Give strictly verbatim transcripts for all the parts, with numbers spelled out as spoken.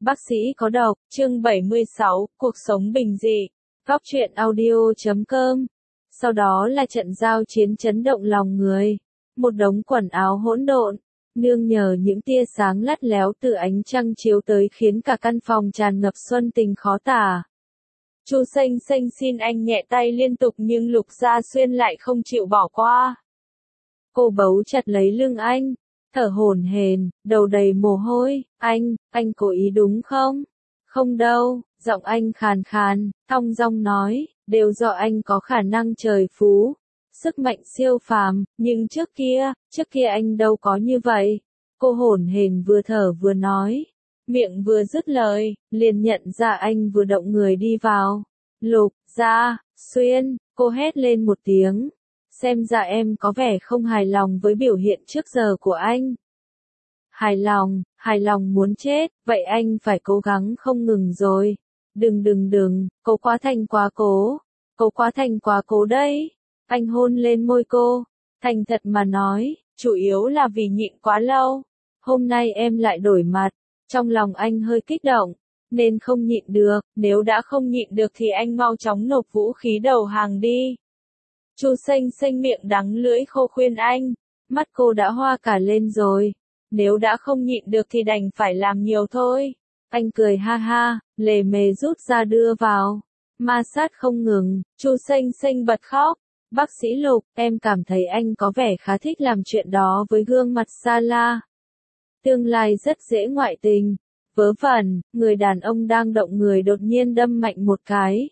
Bác sĩ có độc, chương bảy mươi sáu, cuộc sống bình dị. Góc truyện audio chấm com. Sau đó là trận giao chiến chấn động lòng người. Một đống quần áo hỗn độn, nương nhờ những tia sáng lắt léo từ ánh trăng chiếu tới khiến cả căn phòng tràn ngập xuân tình khó tả. Chu Xanh Xanh xin anh nhẹ tay liên tục nhưng Lục Gia Xuyên lại không chịu bỏ qua. Cô bấu chặt lấy lưng anh, thở hổn hển, đầu đầy mồ hôi. Anh, anh cố ý đúng không? Không đâu, giọng anh khàn khàn, thong dong nói, đều do anh có khả năng trời phú, sức mạnh siêu phàm, nhưng trước kia, trước kia anh đâu có như vậy. Cô hổn hển vừa thở vừa nói, miệng vừa dứt lời, liền nhận ra anh vừa động người đi vào. Lục Gia Xuyên, cô hét lên một tiếng. Xem ra em có vẻ không hài lòng với biểu hiện trước giờ của anh. Hài lòng, hài lòng muốn chết, vậy anh phải cố gắng không ngừng rồi. Đừng đừng đừng, cô quá thành quá cố, cô quá thành quá cố đấy. Anh hôn lên môi cô, thành thật mà nói, chủ yếu là vì nhịn quá lâu. Hôm nay em lại đổi mặt, trong lòng anh hơi kích động, nên không nhịn được, nếu đã không nhịn được thì anh mau chóng nộp vũ khí đầu hàng đi. Chu Xanh Xanh miệng đắng lưỡi khô khuyên anh, mắt cô đã hoa cả lên rồi, nếu đã không nhịn được thì đành phải làm nhiều thôi. Anh cười ha ha, lề mề rút ra đưa vào, ma sát không ngừng. Chu Xanh Xanh bật khóc, bác sĩ Lục, em cảm thấy anh có vẻ khá thích làm chuyện đó với gương mặt Sala. Tương lai rất dễ ngoại tình, vớ vẩn, người đàn ông đang động người đột nhiên đâm mạnh một cái.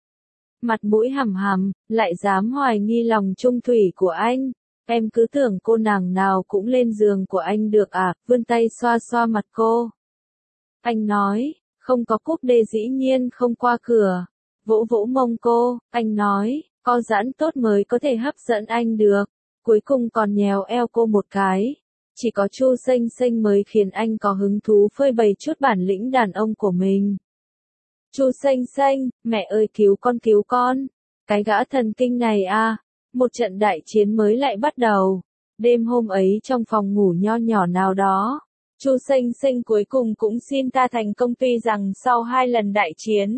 Mặt mũi hằm hằm, lại dám hoài nghi lòng trung thủy của anh. Em cứ tưởng cô nàng nào cũng lên giường của anh được à, vươn tay xoa xoa mặt cô. Anh nói, không có cúp đê dĩ nhiên không qua cửa. Vỗ vỗ mông cô, anh nói, co giãn tốt mới có thể hấp dẫn anh được. Cuối cùng còn nhéo eo cô một cái. Chỉ có Chu Xanh Xanh mới khiến anh có hứng thú phơi bày chút bản lĩnh đàn ông của mình. Chu Xanh Xanh, mẹ ơi cứu con cứu con. Cái gã thần kinh này à, một trận đại chiến mới lại bắt đầu. Đêm hôm ấy trong phòng ngủ nho nhỏ nào đó, Chu Xanh Xanh cuối cùng cũng xin ta thành công tuy rằng sau hai lần đại chiến,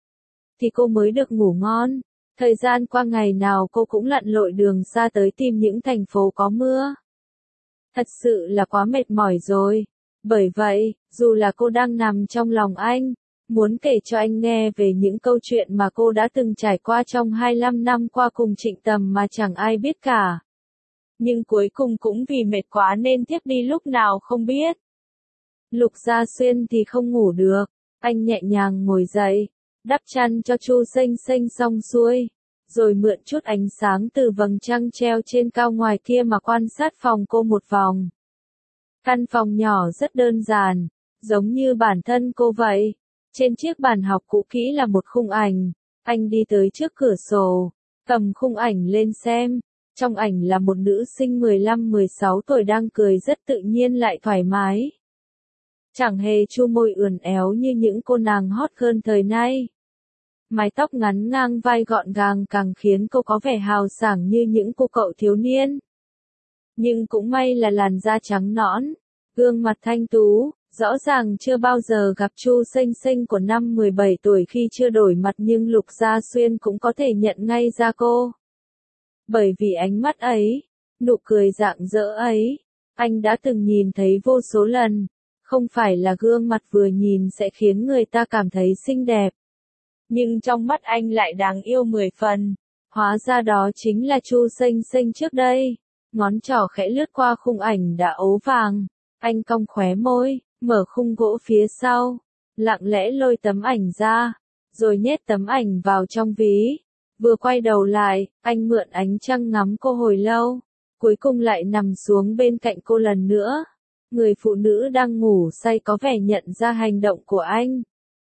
thì cô mới được ngủ ngon. Thời gian qua ngày nào cô cũng lặn lội đường xa tới tìm những thành phố có mưa. Thật sự là quá mệt mỏi rồi. Bởi vậy, dù là cô đang nằm trong lòng anh, muốn kể cho anh nghe về những câu chuyện mà cô đã từng trải qua trong hai mươi lăm năm qua cùng Trịnh Tầm mà chẳng ai biết cả. Nhưng cuối cùng cũng vì mệt quá nên thiếp đi lúc nào không biết. Lục Gia Xuyên thì không ngủ được, anh nhẹ nhàng ngồi dậy, đắp chăn cho Chu Xanh Xanh xong xuôi, rồi mượn chút ánh sáng từ vầng trăng treo trên cao ngoài kia mà quan sát phòng cô một vòng. Căn phòng nhỏ rất đơn giản, giống như bản thân cô vậy. Trên chiếc bàn học cũ kỹ là một khung ảnh. Anh đi tới trước cửa sổ, cầm khung ảnh lên xem. Trong ảnh là một nữ sinh mười lăm mười sáu tuổi đang cười rất tự nhiên lại thoải mái. Chẳng hề chu môi ươn éo như những cô nàng hot girl thời nay. Mái tóc ngắn ngang vai gọn gàng càng khiến cô có vẻ hào sảng như những cô cậu thiếu niên. Nhưng cũng may là làn da trắng nõn, gương mặt thanh tú. Rõ ràng chưa bao giờ gặp Chu Xanh Xanh của năm mười bảy tuổi khi chưa đổi mặt nhưng Lục Gia Xuyên cũng có thể nhận ngay ra cô. Bởi vì ánh mắt ấy, nụ cười rạng rỡ ấy, anh đã từng nhìn thấy vô số lần. Không phải là gương mặt vừa nhìn sẽ khiến người ta cảm thấy xinh đẹp. Nhưng trong mắt anh lại đáng yêu mười phần. Hóa ra đó chính là Chu Xanh Xanh trước đây. Ngón trỏ khẽ lướt qua khung ảnh đã ố vàng. Anh cong khóe môi. Mở khung gỗ phía sau, lặng lẽ lôi tấm ảnh ra, rồi nhét tấm ảnh vào trong ví. Vừa quay đầu lại, anh mượn ánh trăng ngắm cô hồi lâu, cuối cùng lại nằm xuống bên cạnh cô lần nữa. Người phụ nữ đang ngủ say có vẻ nhận ra hành động của anh.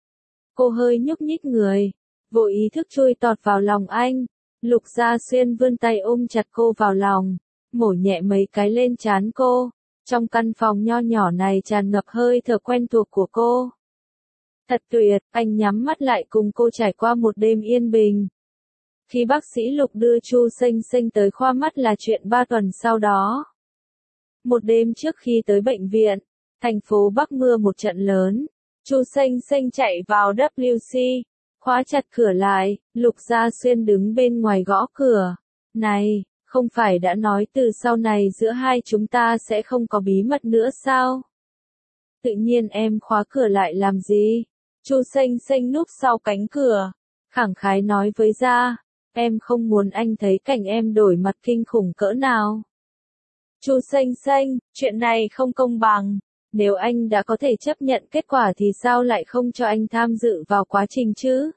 Cô hơi nhúc nhích người, vô ý thức chui tọt vào lòng anh. Lục Gia Xuyên vươn tay ôm chặt cô vào lòng, mổ nhẹ mấy cái lên trán cô. Trong căn phòng nho nhỏ này tràn ngập hơi thở quen thuộc của cô. Thật tuyệt, anh nhắm mắt lại cùng cô trải qua một đêm yên bình. Khi bác sĩ Lục đưa Chu Xanh Xanh tới khoa mắt là chuyện ba tuần sau đó. Một đêm trước khi tới bệnh viện, thành phố Bắc mưa một trận lớn. Chu Xanh Xanh chạy vào vê kép xê, khóa chặt cửa lại, Lục Gia Xuyên đứng bên ngoài gõ cửa. Này, không phải đã nói từ sau này giữa hai chúng ta sẽ không có bí mật nữa sao? Tự nhiên em khóa cửa lại làm gì? Chu Xanh Xanh núp sau cánh cửa, khẳng khái nói với Gia, em không muốn anh thấy cảnh em đổi mặt kinh khủng cỡ nào. Chu Xanh Xanh, chuyện này không công bằng. Nếu anh đã có thể chấp nhận kết quả thì sao lại không cho anh tham dự vào quá trình chứ?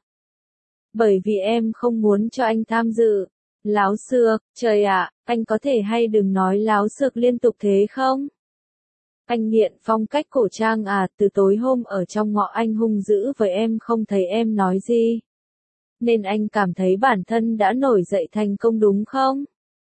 Bởi vì em không muốn cho anh tham dự. Láo xược, trời ạ, anh có thể hay đừng nói láo xược liên tục thế không? Anh nghiện phong cách cổ trang à, từ tối hôm ở trong ngõ anh hung dữ với em không thấy em nói gì. Nên anh cảm thấy bản thân đã nổi dậy thành công đúng không?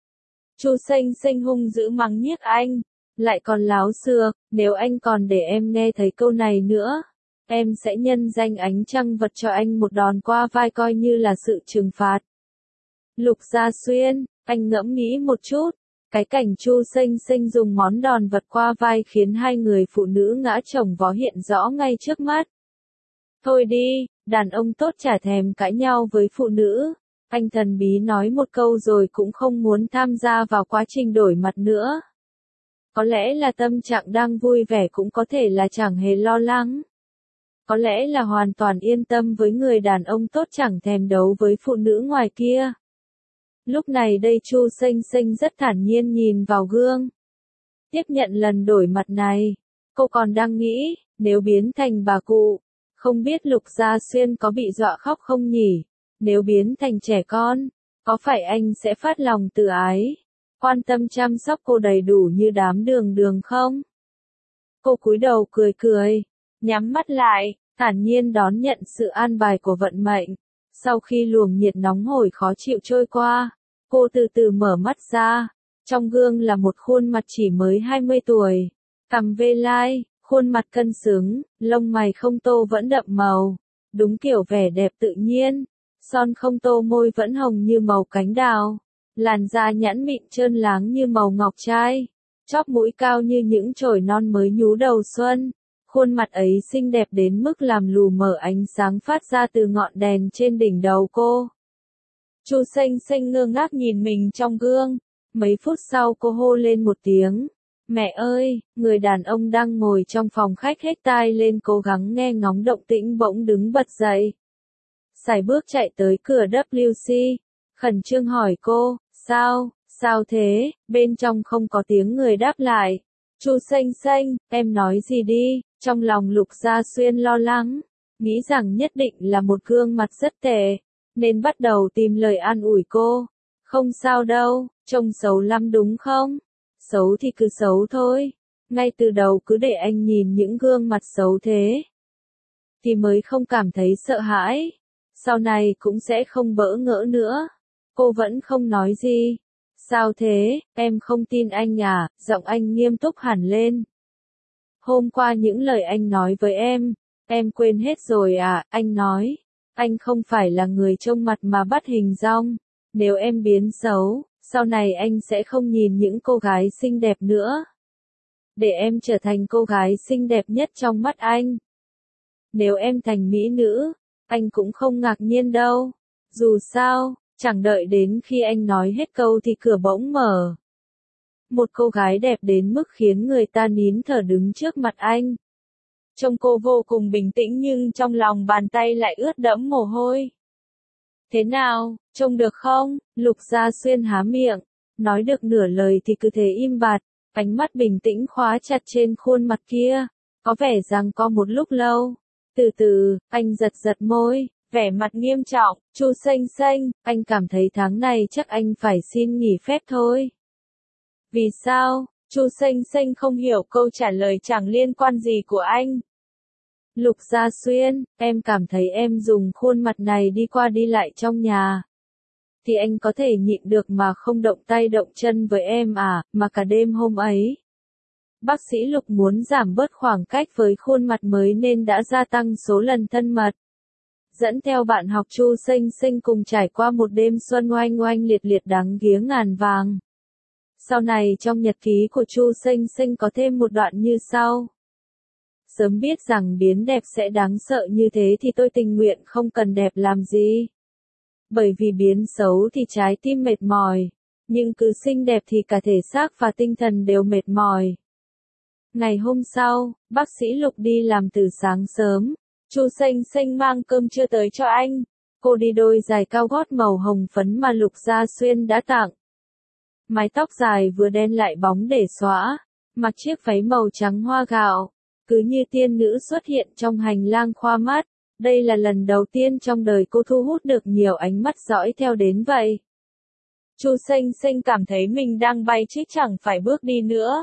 Chu Xanh Xanh hung dữ mắng nhiếc anh. Lại còn láo xược, nếu anh còn để em nghe thấy câu này nữa, em sẽ nhân danh ánh trăng vật cho anh một đòn qua vai coi như là sự trừng phạt. Lục Gia Xuyên, anh ngẫm nghĩ một chút, cái cảnh Chu Xanh Xanh dùng món đòn vật qua vai khiến hai người phụ nữ ngã chồng vó hiện rõ ngay trước mắt. Thôi đi, đàn ông tốt chả thèm cãi nhau với phụ nữ. Anh thần bí nói một câu rồi cũng không muốn tham gia vào quá trình đổi mặt nữa. Có lẽ là tâm trạng đang vui vẻ, cũng có thể là chẳng hề lo lắng. Có lẽ là hoàn toàn yên tâm với người đàn ông tốt chẳng thèm đấu với phụ nữ ngoài kia. Lúc này đây Chu Xanh Xanh rất thản nhiên nhìn vào gương. Tiếp nhận lần đổi mặt này, cô còn đang nghĩ, nếu biến thành bà cụ, không biết Lục Gia Xuyên có bị dọa khóc không nhỉ? Nếu biến thành trẻ con, có phải anh sẽ phát lòng từ ái, quan tâm chăm sóc cô đầy đủ như đám đường đường không? Cô cúi đầu cười cười, nhắm mắt lại, thản nhiên đón nhận sự an bài của vận mệnh. Sau khi luồng nhiệt nóng hổi khó chịu trôi qua, cô từ từ mở mắt ra. Trong gương là một khuôn mặt chỉ mới hai mươi tuổi, cằm vê lai, khuôn mặt cân xứng, lông mày không tô vẫn đậm màu, đúng kiểu vẻ đẹp tự nhiên. Son không tô môi vẫn hồng như màu cánh đào, làn da nhẵn mịn trơn láng như màu ngọc trai, chóp mũi cao như những chồi non mới nhú đầu xuân. Khuôn mặt ấy xinh đẹp đến mức làm lù mờ ánh sáng phát ra từ ngọn đèn trên đỉnh đầu cô. Chu Xanh Xanh ngơ ngác nhìn mình trong gương, mấy phút sau cô hô lên một tiếng. Mẹ ơi, người đàn ông đang ngồi trong phòng khách hết tai lên cố gắng nghe ngóng động tĩnh bỗng đứng bật dậy. Sải bước chạy tới cửa vê kép xê, khẩn trương hỏi cô, sao, sao thế, bên trong không có tiếng người đáp lại. Chu Xanh Xanh, em nói gì đi, trong lòng Lục Gia Xuyên lo lắng, nghĩ rằng nhất định là một gương mặt rất tệ, nên bắt đầu tìm lời an ủi cô. Không sao đâu, trông xấu lắm đúng không? Xấu thì cứ xấu thôi, ngay từ đầu cứ để anh nhìn những gương mặt xấu thế, thì mới không cảm thấy sợ hãi. Sau này cũng sẽ không bỡ ngỡ nữa. Cô vẫn không nói gì. Sao thế, em không tin anh à, giọng anh nghiêm túc hẳn lên. Hôm qua những lời anh nói với em, em quên hết rồi à, anh nói. Anh không phải là người trông mặt mà bắt hình dong. Nếu em biến xấu, sau này anh sẽ không nhìn những cô gái xinh đẹp nữa. Để em trở thành cô gái xinh đẹp nhất trong mắt anh. Nếu em thành mỹ nữ, anh cũng không ngạc nhiên đâu. Dù sao, chẳng đợi đến khi anh nói hết câu thì cửa bỗng mở. Một cô gái đẹp đến mức khiến người ta nín thở đứng trước mặt anh. Trông cô vô cùng bình tĩnh nhưng trong lòng bàn tay lại ướt đẫm mồ hôi. Thế nào, trông được không? Lục Gia Xuyên há miệng, nói được nửa lời thì cứ thế im bặt, ánh mắt bình tĩnh khóa chặt trên khuôn mặt kia, có vẻ rằng có một lúc lâu. Từ từ, anh giật giật môi, vẻ mặt nghiêm trọng. Chu Xanh Xanh, anh cảm thấy tháng này chắc anh phải xin nghỉ phép thôi. Vì sao? Chu Xanh Xanh không hiểu câu trả lời chẳng liên quan gì của anh. Lục Gia Xuyên, em cảm thấy em dùng khuôn mặt này đi qua đi lại trong nhà, thì anh có thể nhịn được mà không động tay động chân với em à, mà cả đêm hôm ấy. Bác sĩ Lục muốn giảm bớt khoảng cách với khuôn mặt mới nên đã gia tăng số lần thân mật. Dẫn theo bạn học Chu Xanh Xanh cùng trải qua một đêm xuân oanh oanh liệt liệt đáng ghía ngàn vàng. Sau này trong nhật ký của Chu Xanh Xanh có thêm một đoạn như sau. Sớm biết rằng biến đẹp sẽ đáng sợ như thế thì tôi tình nguyện không cần đẹp làm gì. Bởi vì biến xấu thì trái tim mệt mỏi, nhưng cứ xinh đẹp thì cả thể xác và tinh thần đều mệt mỏi. Ngày hôm sau, bác sĩ Lục đi làm từ sáng sớm. Chu Xanh Xanh mang cơm trưa tới cho anh. Cô đi đôi giày cao gót màu hồng phấn mà Lục Gia Xuyên đã tặng. Mái tóc dài vừa đen lại bóng để xõa, mặc chiếc váy màu trắng hoa gạo, cứ như tiên nữ xuất hiện trong hành lang khoa mắt. Đây là lần đầu tiên trong đời cô thu hút được nhiều ánh mắt dõi theo đến vậy. Chu Xanh Xanh cảm thấy mình đang bay chứ chẳng phải bước đi nữa.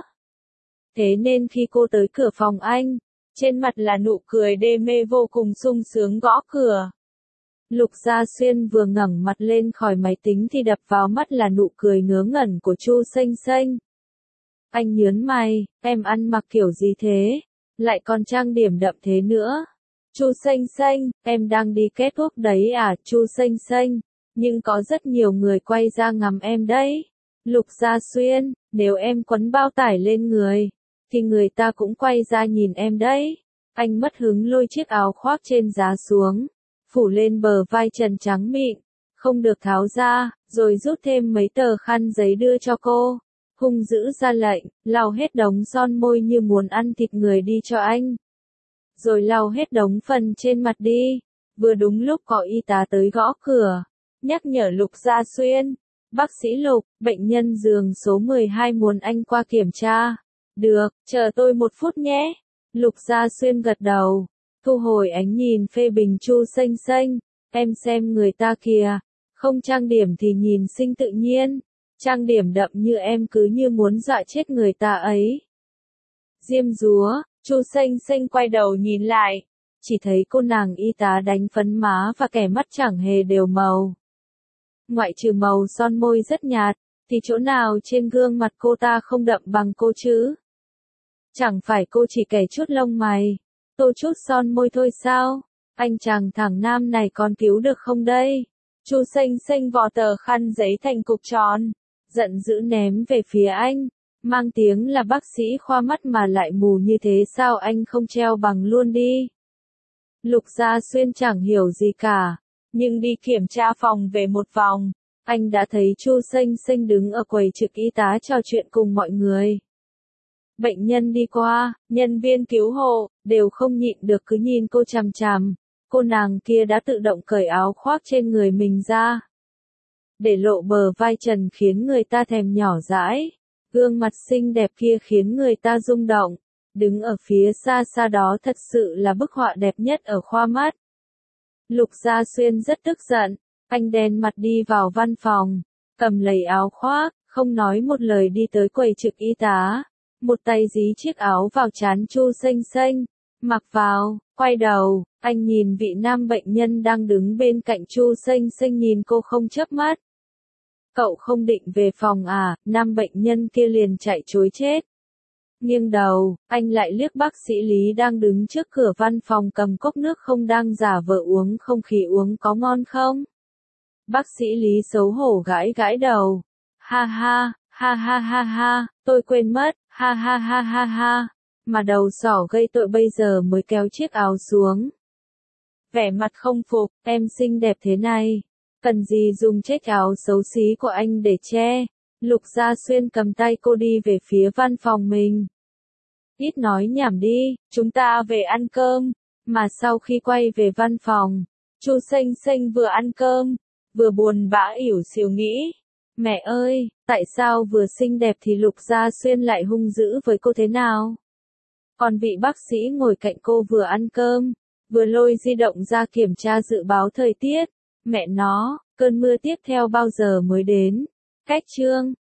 Thế nên khi cô tới cửa phòng anh, trên mặt là nụ cười đê mê vô cùng sung sướng gõ cửa. Lục Gia Xuyên vừa ngẩng mặt lên khỏi máy tính thì đập vào mắt là nụ cười ngớ ngẩn của Chu Xanh Xanh. Anh nhớn mày, em ăn mặc kiểu gì thế? Lại còn trang điểm đậm thế nữa. Chu Xanh Xanh, em đang đi kết thúc đấy à? Chu Xanh Xanh, nhưng có rất nhiều người quay ra ngắm em đấy. Lục Gia Xuyên, nếu em quấn bao tải lên người, thì người ta cũng quay ra nhìn em đấy. Anh mất hứng lôi chiếc áo khoác trên giá xuống, phủ lên bờ vai trần trắng mịn, không được tháo ra, rồi rút thêm mấy tờ khăn giấy đưa cho cô. Hung dữ ra lệnh, lau hết đống son môi như muốn ăn thịt người đi cho anh. Rồi lau hết đống phần trên mặt đi. Vừa đúng lúc có y tá tới gõ cửa, nhắc nhở Lục Gia Xuyên. Bác sĩ Lục, bệnh nhân giường số mười hai muốn anh qua kiểm tra. Được, chờ tôi một phút nhé. Lục Gia Xuyên gật đầu, thu hồi ánh nhìn phê bình Chu Xanh Xanh. Em xem người ta kìa, không trang điểm thì nhìn xinh tự nhiên, trang điểm đậm như em cứ như muốn dọa chết người ta ấy. Diêm dúa, Chu Xanh Xanh quay đầu nhìn lại, chỉ thấy cô nàng y tá đánh phấn má và kẻ mắt chẳng hề đều màu. Ngoại trừ màu son môi rất nhạt, thì chỗ nào trên gương mặt cô ta không đậm bằng cô chứ? Chẳng phải cô chỉ kẻ chút lông mày, tô chút son môi thôi sao? Anh chàng thẳng nam này còn cứu được không đây? Chu Xanh Xanh vò tờ khăn giấy thành cục tròn, giận dữ ném về phía anh, mang tiếng là bác sĩ khoa mắt mà lại mù như thế sao anh không treo bằng luôn đi? Lục Gia Xuyên chẳng hiểu gì cả, nhưng đi kiểm tra phòng về một vòng, anh đã thấy Chu Xanh Xanh đứng ở quầy trực y tá trò chuyện cùng mọi người. Bệnh nhân đi qua, nhân viên cứu hộ, đều không nhịn được cứ nhìn cô chằm chằm. Cô nàng kia đã tự động cởi áo khoác trên người mình ra, để lộ bờ vai trần khiến người ta thèm nhỏ dãi. Gương mặt xinh đẹp kia khiến người ta rung động. Đứng ở phía xa xa đó thật sự là bức họa đẹp nhất ở khoa mắt. Lục Gia Xuyên rất tức giận, anh đen mặt đi vào văn phòng, cầm lấy áo khoác, không nói một lời đi tới quầy trực y tá, một tay dí chiếc áo vào trán Chu Xanh Xanh, mặc vào, quay đầu, anh nhìn vị nam bệnh nhân đang đứng bên cạnh Chu Xanh Xanh nhìn cô không chớp mắt. Cậu không định về phòng à? Nam bệnh nhân kia liền chạy trối chết. Nghiêng đầu, anh lại liếc bác sĩ Lý đang đứng trước cửa văn phòng cầm cốc nước không đang giả vờ uống không khí uống có ngon không? Bác sĩ Lý xấu hổ gãi gãi đầu. Ha ha, ha ha ha ha, tôi quên mất, ha ha ha ha ha. Mà đầu sỏ gây tội bây giờ mới kéo chiếc áo xuống. Vẻ mặt không phục, em xinh đẹp thế này, cần gì dùng chiếc áo xấu xí của anh để che? Lục Gia Xuyên cầm tay cô đi về phía văn phòng mình. Ít nói nhảm đi, chúng ta về ăn cơm. Mà sau khi quay về văn phòng, Chu Xanh Xanh vừa ăn cơm, vừa buồn bã ỉu xìu nghĩ. Mẹ ơi, tại sao vừa xinh đẹp thì Lục Gia Xuyên lại hung dữ với cô thế nào? Còn vị bác sĩ ngồi cạnh cô vừa ăn cơm, vừa lôi di động ra kiểm tra dự báo thời tiết. Mẹ nó, cơn mưa tiếp theo bao giờ mới đến? Cách chương